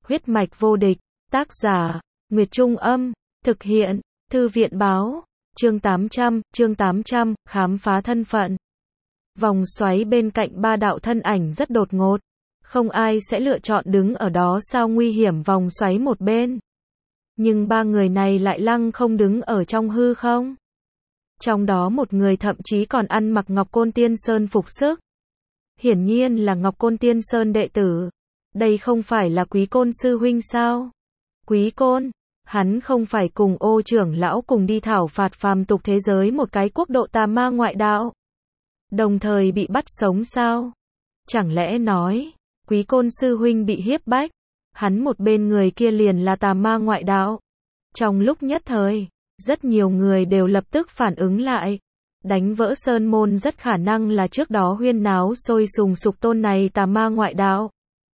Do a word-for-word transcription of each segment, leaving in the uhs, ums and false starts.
Huyết mạch vô địch, tác giả, Nguyệt Trung Âm, thực hiện, Thư viện báo, chương tám trăm, chương tám trăm, khám phá thân phận. Vòng xoáy bên cạnh ba đạo thân ảnh rất đột ngột, không ai sẽ lựa chọn đứng ở đó sao nguy hiểm vòng xoáy một bên. Nhưng ba người này lại lăng không đứng ở trong hư không. Trong đó một người thậm chí còn ăn mặc Ngọc Côn Tiên Sơn phục sức. Hiển nhiên là Ngọc Côn Tiên Sơn đệ tử. Đây không phải là Quý Côn sư huynh sao? Quý Côn, hắn không phải cùng Ô trưởng lão cùng đi thảo phạt phàm tục thế giới một cái quốc độ tà ma ngoại đạo, đồng thời bị bắt sống sao? Chẳng lẽ nói, Quý Côn sư huynh bị hiếp bách, hắn một bên người kia liền là tà ma ngoại đạo? Trong lúc nhất thời, rất nhiều người đều lập tức phản ứng lại. Đánh vỡ sơn môn rất khả năng là trước đó huyên náo sôi sùng sục tôn này tà ma ngoại đạo.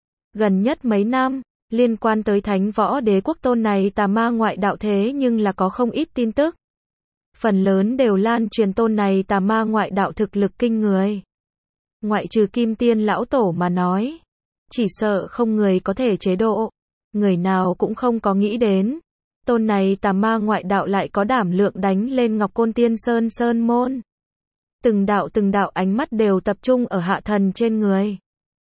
Gần nhất mấy năm, liên quan tới Thánh Võ Đế quốc tôn này tà ma ngoại đạo thế nhưng là có không ít tin tức. Phần lớn đều lan truyền tôn này tà ma ngoại đạo thực lực kinh người. Ngoại trừ Kim Tiên lão tổ mà nói, chỉ sợ không người có thể chế độ. Người nào cũng không có nghĩ đến, tôn này tà ma ngoại đạo lại có đảm lượng đánh lên Ngọc Côn Tiên Sơn Sơn môn. Từng đạo từng đạo ánh mắt đều tập trung ở Hạ Thần trên người.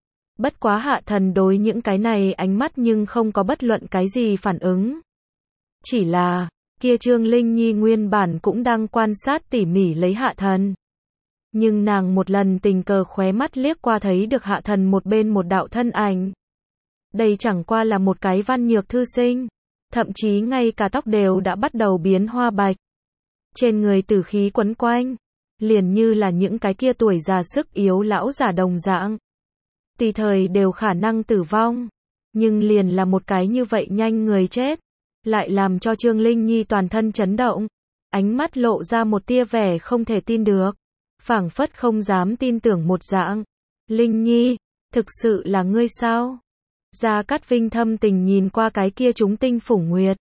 Bất quá Hạ Thần đối những cái này ánh mắt nhưng không có bất luận cái gì phản ứng. Chỉ là, kia Trương Linh Nhi nguyên bản cũng đang quan sát tỉ mỉ lấy Hạ Thần. Nhưng nàng một lần tình cờ khóe mắt liếc qua thấy được Hạ Thần một bên một đạo thân ảnh. Đây chẳng qua là một cái văn nhược thư sinh. Thậm chí ngay cả tóc đều đã bắt đầu biến hoa bạch. Trên người tử khí quấn quanh, liền như là những cái kia tuổi già sức yếu lão giả đồng dạng. Tùy thời đều khả năng tử vong. Nhưng liền là một cái như vậy nhanh người chết. Lại làm cho Trương Linh Nhi toàn thân chấn động. Ánh mắt lộ ra một tia vẻ không thể tin được. Phảng phất không dám tin tưởng một dạng. Linh Nhi, thực sự là ngươi sao? Gia Cát Vinh thâm tình nhìn qua cái kia chúng tinh phủng nguyệt.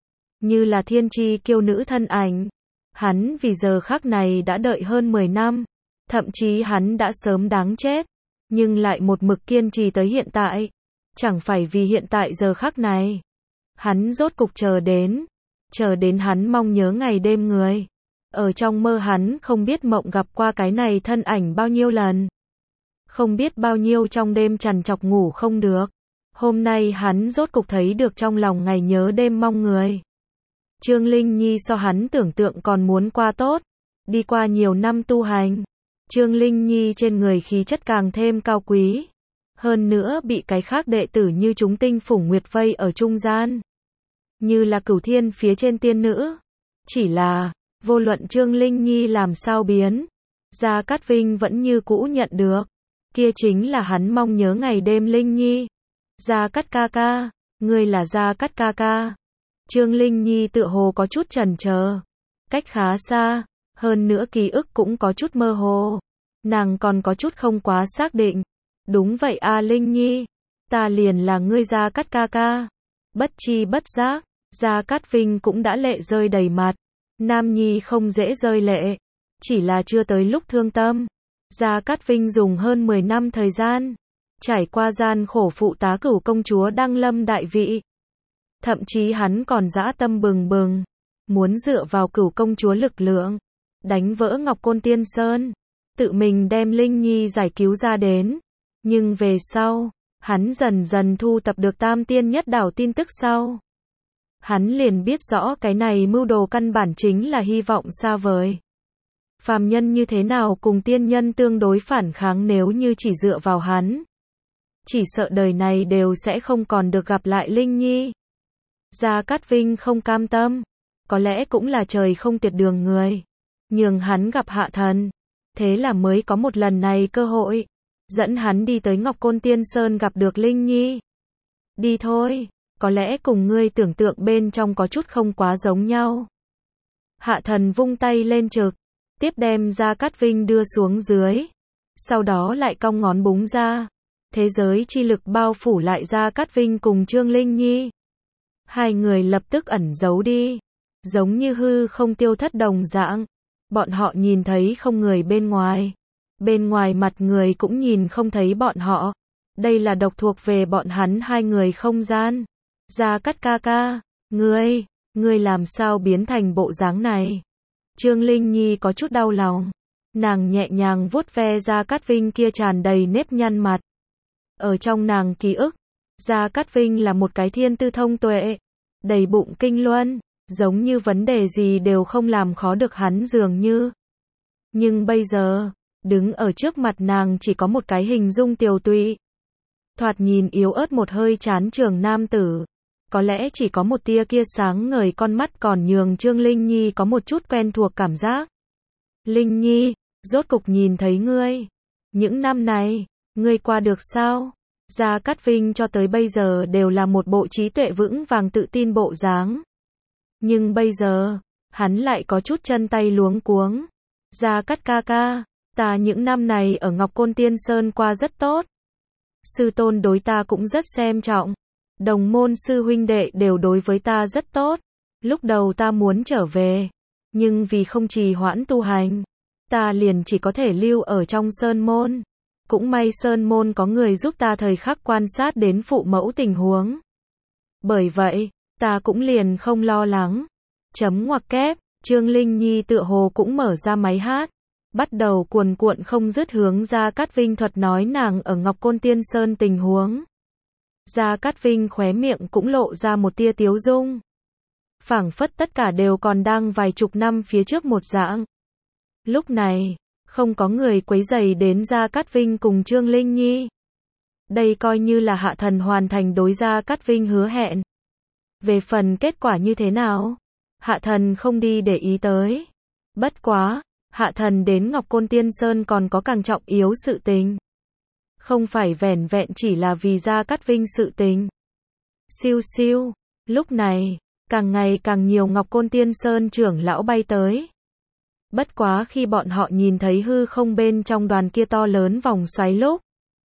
Như là thiên tri kiêu nữ thân ảnh. Hắn vì giờ khắc này đã đợi hơn mười năm. Thậm chí hắn đã sớm đáng chết. Nhưng lại một mực kiên trì tới hiện tại. Chẳng phải vì hiện tại giờ khắc này. Hắn rốt cục chờ đến. Chờ đến hắn mong nhớ ngày đêm người. Ở trong mơ hắn không biết mộng gặp qua cái này thân ảnh bao nhiêu lần. Không biết bao nhiêu trong đêm trằn trọc ngủ không được. Hôm nay hắn rốt cục thấy được trong lòng ngày nhớ đêm mong người. Trương Linh Nhi so hắn tưởng tượng còn muốn qua tốt. Đi qua nhiều năm tu hành. Trương Linh Nhi trên người khí chất càng thêm cao quý. Hơn nữa bị cái khác đệ tử như chúng tinh phủng nguyệt vây ở trung gian. Như là cửu thiên phía trên tiên nữ. Chỉ là, vô luận Trương Linh Nhi làm sao biến. Gia Cát Vinh vẫn như cũ nhận được. Kia chính là hắn mong nhớ ngày đêm Linh Nhi. Gia Cát ca ca, ngươi là Gia Cát ca ca. Trương Linh Nhi tựa hồ có chút chần chờ, cách khá xa, hơn nữa ký ức cũng có chút mơ hồ. Nàng còn có chút không quá xác định. Đúng vậy a Linh Nhi, ta liền là ngươi Gia Cát ca ca. Bất chi bất giác, Gia Cát Vinh cũng đã lệ rơi đầy mặt. Nam nhi không dễ rơi lệ, chỉ là chưa tới lúc thương tâm. Gia Cát Vinh dùng hơn mười năm thời gian. Trải qua gian khổ phụ tá Cửu công chúa đăng lâm đại vị. Thậm chí hắn còn dã tâm bừng bừng. Muốn dựa vào Cửu công chúa lực lượng. Đánh vỡ Ngọc Côn Tiên Sơn. Tự mình đem Linh Nhi giải cứu ra đến. Nhưng về sau, hắn dần dần thu tập được Tam Tiên Nhất Đảo tin tức sau. Hắn liền biết rõ cái này mưu đồ căn bản chính là hy vọng xa vời. Phàm nhân như thế nào cùng tiên nhân tương đối phản kháng nếu như chỉ dựa vào hắn. Chỉ sợ đời này đều sẽ không còn được gặp lại Linh Nhi. Gia Cát Vinh không cam tâm. Có lẽ cũng là trời không tiệt đường người. Nhường hắn gặp Hạ Thần. Thế là mới có một lần này cơ hội. Dẫn hắn đi tới Ngọc Côn Tiên Sơn gặp được Linh Nhi. Đi thôi. Có lẽ cùng ngươi tưởng tượng bên trong có chút không quá giống nhau. Hạ Thần vung tay lên trực. Tiếp đem Gia Cát Vinh đưa xuống dưới. Sau đó lại cong ngón búng ra. Thế giới chi lực bao phủ lại Gia Cát Vinh cùng Trương Linh Nhi. Hai người lập tức ẩn giấu đi. Giống như hư không tiêu thất đồng dạng. Bọn họ nhìn thấy không người bên ngoài. Bên ngoài mặt người cũng nhìn không thấy bọn họ. Đây là độc thuộc về bọn hắn hai người không gian. Gia Cát ca ca, ngươi, ngươi làm sao biến thành bộ dáng này? Trương Linh Nhi có chút đau lòng. Nàng nhẹ nhàng vuốt ve Gia Cát Vinh kia tràn đầy nếp nhăn mặt. Ở trong nàng ký ức, Gia Cát Vinh là một cái thiên tư thông tuệ, đầy bụng kinh luân, giống như vấn đề gì đều không làm khó được hắn dường như. Nhưng bây giờ, đứng ở trước mặt nàng chỉ có một cái hình dung tiều tụy. Thoạt nhìn yếu ớt một hơi chán trường nam tử. Có lẽ chỉ có một tia kia sáng ngời con mắt còn nhường Trương Linh Nhi có một chút quen thuộc cảm giác. Linh Nhi, rốt cục nhìn thấy ngươi. Những năm này, ngươi qua được sao? Gia Cát Vinh cho tới bây giờ đều là một bộ trí tuệ vững vàng tự tin bộ dáng. Nhưng bây giờ, hắn lại có chút chân tay luống cuống. Gia Cát ca ca, ta những năm này ở Ngọc Côn Tiên Sơn qua rất tốt. Sư tôn đối ta cũng rất xem trọng. Đồng môn sư huynh đệ đều đối với ta rất tốt. Lúc đầu ta muốn trở về, nhưng vì không trì hoãn tu hành, ta liền chỉ có thể lưu ở trong sơn môn. Cũng may sơn môn có người giúp ta thời khắc quan sát đến phụ mẫu tình huống. Bởi vậy, ta cũng liền không lo lắng. Chấm ngoặc kép, Trương Linh Nhi tựa hồ cũng mở ra máy hát, bắt đầu cuồn cuộn không dứt hướng Gia Cát Vinh thuật nói nàng ở Ngọc Côn Tiên Sơn tình huống. Gia Cát Vinh khóe miệng cũng lộ ra một tia tiếu dung. Phảng phất tất cả đều còn đang vài chục năm phía trước một dạng. Lúc này, không có người quấy rầy đến Gia Cát Vinh cùng Trương Linh Nhi. Đây coi như là Hạ Thần hoàn thành đối Gia Cát Vinh hứa hẹn. Về phần kết quả như thế nào, Hạ Thần không đi để ý tới. Bất quá, Hạ Thần đến Ngọc Côn Tiên Sơn còn có càng trọng yếu sự tình. Không phải vẻn vẹn chỉ là vì Gia Cát Vinh sự tình. Siêu siêu, lúc này, càng ngày càng nhiều Ngọc Côn Tiên Sơn trưởng lão bay tới. Bất quá khi bọn họ nhìn thấy hư không bên trong đoàn kia to lớn vòng xoáy lúc,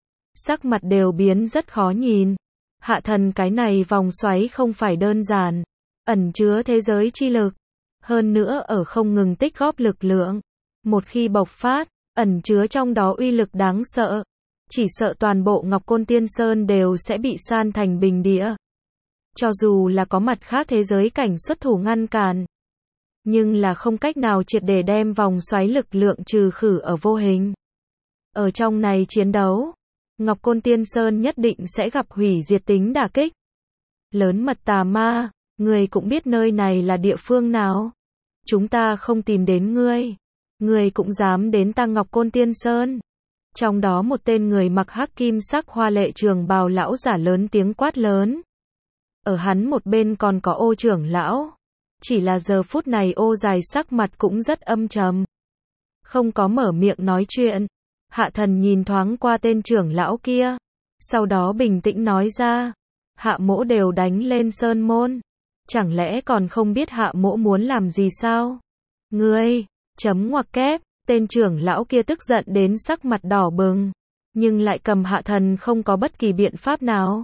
sắc mặt đều biến rất khó nhìn. Hạ Thần cái này vòng xoáy không phải đơn giản, ẩn chứa thế giới chi lực, hơn nữa ở không ngừng tích góp lực lượng. Một khi bộc phát, ẩn chứa trong đó uy lực đáng sợ. Chỉ sợ toàn bộ Ngọc Côn Tiên Sơn đều sẽ bị san thành bình địa. Cho dù là có mặt khác thế giới cảnh xuất thủ ngăn cản, nhưng là không cách nào triệt để đem vòng xoáy lực lượng trừ khử ở vô hình. Ở trong này chiến đấu, Ngọc Côn Tiên Sơn nhất định sẽ gặp hủy diệt tính đả kích. Lớn mật tà ma, người cũng biết nơi này là địa phương nào. Chúng ta không tìm đến ngươi, ngươi cũng dám đến ta Ngọc Côn Tiên Sơn. Trong đó một tên người mặc hắc kim sắc hoa lệ trường bào lão giả lớn tiếng quát lớn. Ở hắn một bên còn có Ô trưởng lão. Chỉ là giờ phút này Ô dài sắc mặt cũng rất âm trầm. Không có mở miệng nói chuyện. Hạ Thần nhìn thoáng qua tên trưởng lão kia. Sau đó bình tĩnh nói ra. Hạ mỗ đều đánh lên sơn môn. Chẳng lẽ còn không biết hạ mỗ muốn làm gì sao? Ngươi, chấm ngoặc kép. Tên trưởng lão kia tức giận đến sắc mặt đỏ bừng, nhưng lại cầm Hạ Thần không có bất kỳ biện pháp nào.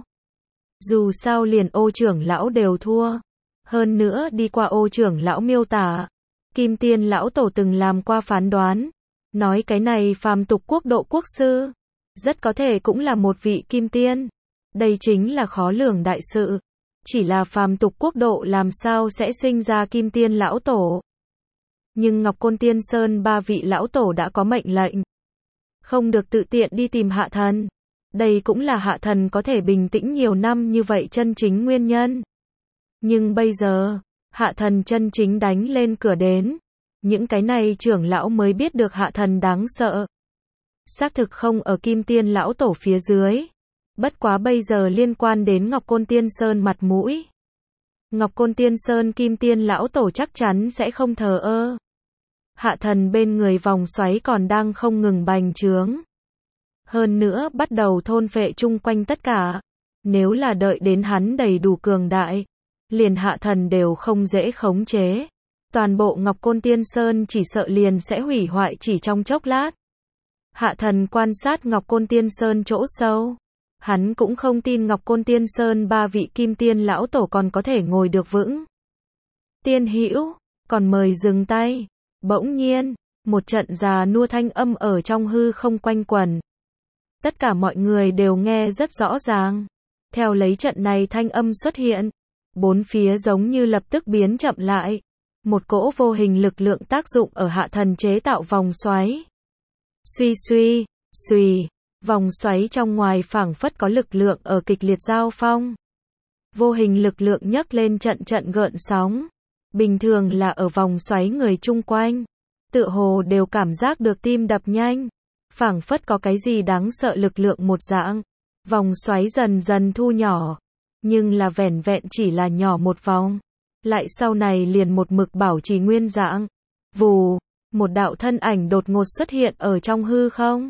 Dù sao liền Ô trưởng lão đều thua. Hơn nữa đi qua Ô trưởng lão miêu tả, Kim Tiên lão tổ từng làm qua phán đoán, nói cái này phàm tục quốc độ quốc sư, rất có thể cũng là một vị Kim Tiên. Đây chính là khó lường đại sự. Chỉ là phàm tục quốc độ làm sao sẽ sinh ra Kim Tiên lão tổ. Nhưng Ngọc Côn Tiên Sơn ba vị lão tổ đã có mệnh lệnh. Không được tự tiện đi tìm Hạ Thần. Đây cũng là Hạ Thần có thể bình tĩnh nhiều năm như vậy chân chính nguyên nhân. Nhưng bây giờ, Hạ Thần chân chính đánh lên cửa đến. Những cái này trưởng lão mới biết được Hạ Thần đáng sợ. Xác thực không ở Kim Tiên lão tổ phía dưới. Bất quá bây giờ liên quan đến Ngọc Côn Tiên Sơn mặt mũi. Ngọc Côn Tiên Sơn Kim Tiên lão tổ chắc chắn sẽ không thờ ơ. Hạ Thần bên người vòng xoáy còn đang không ngừng bành trướng. Hơn nữa bắt đầu thôn phệ chung quanh tất cả. Nếu là đợi đến hắn đầy đủ cường đại, liền Hạ Thần đều không dễ khống chế. Toàn bộ Ngọc Côn Tiên Sơn chỉ sợ liền sẽ hủy hoại chỉ trong chốc lát. Hạ Thần quan sát Ngọc Côn Tiên Sơn chỗ sâu. Hắn cũng không tin Ngọc Côn Tiên Sơn ba vị Kim Tiên lão tổ còn có thể ngồi được vững. Tiên hữu, còn mời dừng tay. Bỗng nhiên, một trận già nua thanh âm ở trong hư không quanh quẩn. Tất cả mọi người đều nghe rất rõ ràng. Theo lấy trận này thanh âm xuất hiện, bốn phía giống như lập tức biến chậm lại. Một cỗ vô hình lực lượng tác dụng ở hạ thần chế tạo vòng xoáy. Suy suy, xùy, vòng xoáy trong ngoài phảng phất có lực lượng ở kịch liệt giao phong. Vô hình lực lượng nhấc lên trận trận gợn sóng. Bình thường là ở vòng xoáy người chung quanh, tựa hồ đều cảm giác được tim đập nhanh, phảng phất có cái gì đáng sợ lực lượng một dạng. Vòng xoáy dần dần thu nhỏ, nhưng là vẻn vẹn chỉ là nhỏ một vòng, lại sau này liền một mực bảo trì nguyên dạng. Vù, một đạo thân ảnh đột ngột xuất hiện ở trong hư không.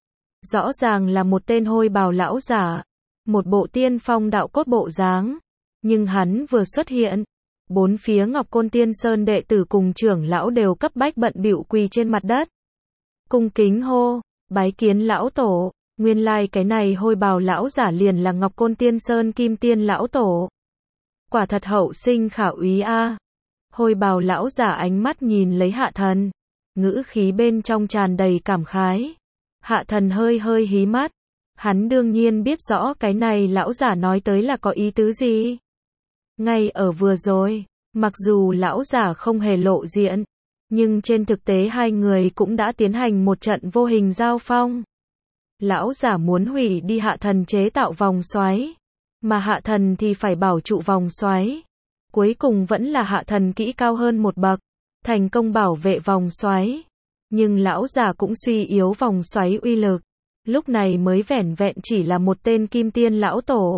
Rõ ràng là một tên hôi bào lão giả, một bộ tiên phong đạo cốt bộ dáng, nhưng hắn vừa xuất hiện, bốn phía Ngọc Côn Tiên Sơn đệ tử cùng trưởng lão đều cấp bách bận bịu quỳ trên mặt đất. Cung kính hô, bái kiến lão tổ. Nguyên lai like cái này hôi bào lão giả liền là Ngọc Côn Tiên Sơn Kim Tiên lão tổ. Quả thật hậu sinh khả úy a. Hôi bào lão giả ánh mắt nhìn lấy Hạ Thần, ngữ khí bên trong tràn đầy cảm khái. Hạ Thần hơi hơi hí mắt, hắn đương nhiên biết rõ cái này lão giả nói tới là có ý tứ gì. Ngay ở vừa rồi, mặc dù lão giả không hề lộ diện, nhưng trên thực tế hai người cũng đã tiến hành một trận vô hình giao phong. Lão giả muốn hủy đi Hạ Thần chế tạo vòng xoáy, mà Hạ Thần thì phải bảo trụ vòng xoáy. Cuối cùng vẫn là Hạ Thần kỹ cao hơn một bậc, thành công bảo vệ vòng xoáy. Nhưng lão giả cũng suy yếu vòng xoáy uy lực, lúc này mới vẻn vẹn chỉ là một tên Kim Tiên lão tổ.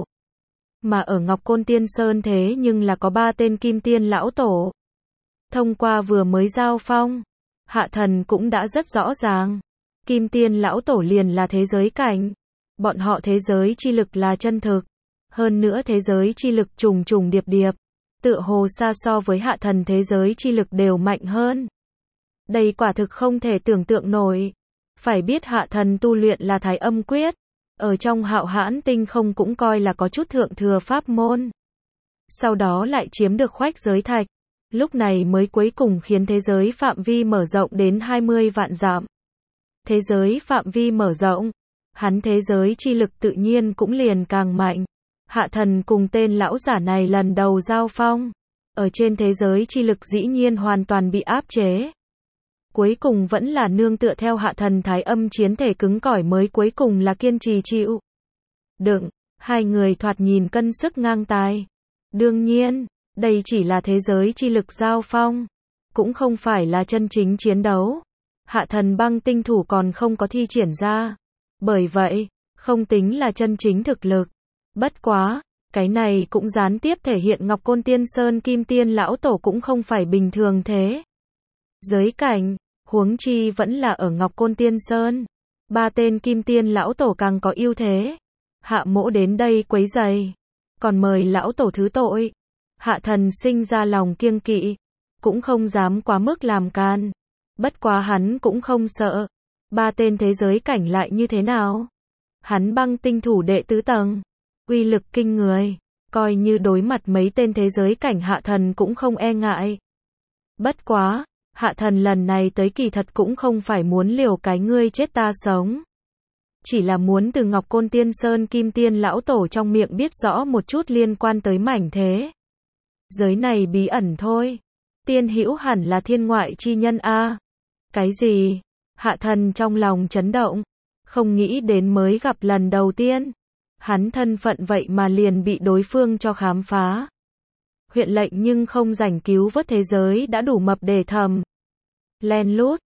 Mà ở Ngọc Côn Tiên Sơn thế nhưng là có ba tên Kim Tiên lão tổ. Thông qua vừa mới giao phong, Hạ Thần cũng đã rất rõ ràng. Kim Tiên lão tổ liền là thế giới cảnh. Bọn họ thế giới chi lực là chân thực. Hơn nữa thế giới chi lực trùng trùng điệp điệp. Tựa hồ xa so với Hạ Thần thế giới chi lực đều mạnh hơn. Đây quả thực không thể tưởng tượng nổi. Phải biết Hạ Thần tu luyện là Thái Âm Quyết. Ở trong Hạo Hãn Tinh không cũng coi là có chút thượng thừa pháp môn. Sau đó lại chiếm được khoách giới thạch. Lúc này mới cuối cùng khiến thế giới phạm vi mở rộng đến hai mươi vạn dặm. Thế giới phạm vi mở rộng, hắn thế giới chi lực tự nhiên cũng liền càng mạnh. Hạ Thần cùng tên lão giả này lần đầu giao phong, ở trên thế giới chi lực dĩ nhiên hoàn toàn bị áp chế. Cuối cùng vẫn là nương tựa theo Hạ Thần Thái Âm chiến thể cứng cỏi mới cuối cùng là kiên trì chịu đựng. Hai người thoạt nhìn cân sức ngang tài. Đương nhiên, đây chỉ là thế giới chi lực giao phong, cũng không phải là chân chính chiến đấu. Hạ Thần băng tinh thủ còn không có thi triển ra. Bởi vậy, không tính là chân chính thực lực. Bất quá, cái này cũng gián tiếp thể hiện Ngọc Côn Tiên Sơn Kim Tiên lão tổ cũng không phải bình thường thế. Giới cảnh, huống chi vẫn là ở Ngọc Côn Tiên Sơn. Ba tên Kim Tiên lão tổ càng có ưu thế. Hạ Mỗ đến đây quấy rầy, còn mời lão tổ thứ tội. Hạ Thần sinh ra lòng kiêng kỵ, cũng không dám quá mức làm can. Bất quá hắn cũng không sợ. Ba tên thế giới cảnh lại như thế nào? Hắn băng tinh thủ đệ tứ tầng, uy lực kinh người, coi như đối mặt mấy tên thế giới cảnh Hạ Thần cũng không e ngại. Bất quá, Hạ Thần lần này tới kỳ thật cũng không phải muốn liều cái ngươi chết ta sống. Chỉ là muốn từ Ngọc Côn Tiên Sơn Kim Tiên lão tổ trong miệng biết rõ một chút liên quan tới mảnh thế giới này bí ẩn thôi. Tiên hữu hẳn là thiên ngoại chi nhân a. Cái gì? Hạ Thần trong lòng chấn động, không nghĩ đến mới gặp lần đầu tiên, hắn thân phận vậy mà liền bị đối phương cho khám phá. Huyện lệnh nhưng không rảnh cứu vớt thế giới đã đủ mập để thầm. Len lút,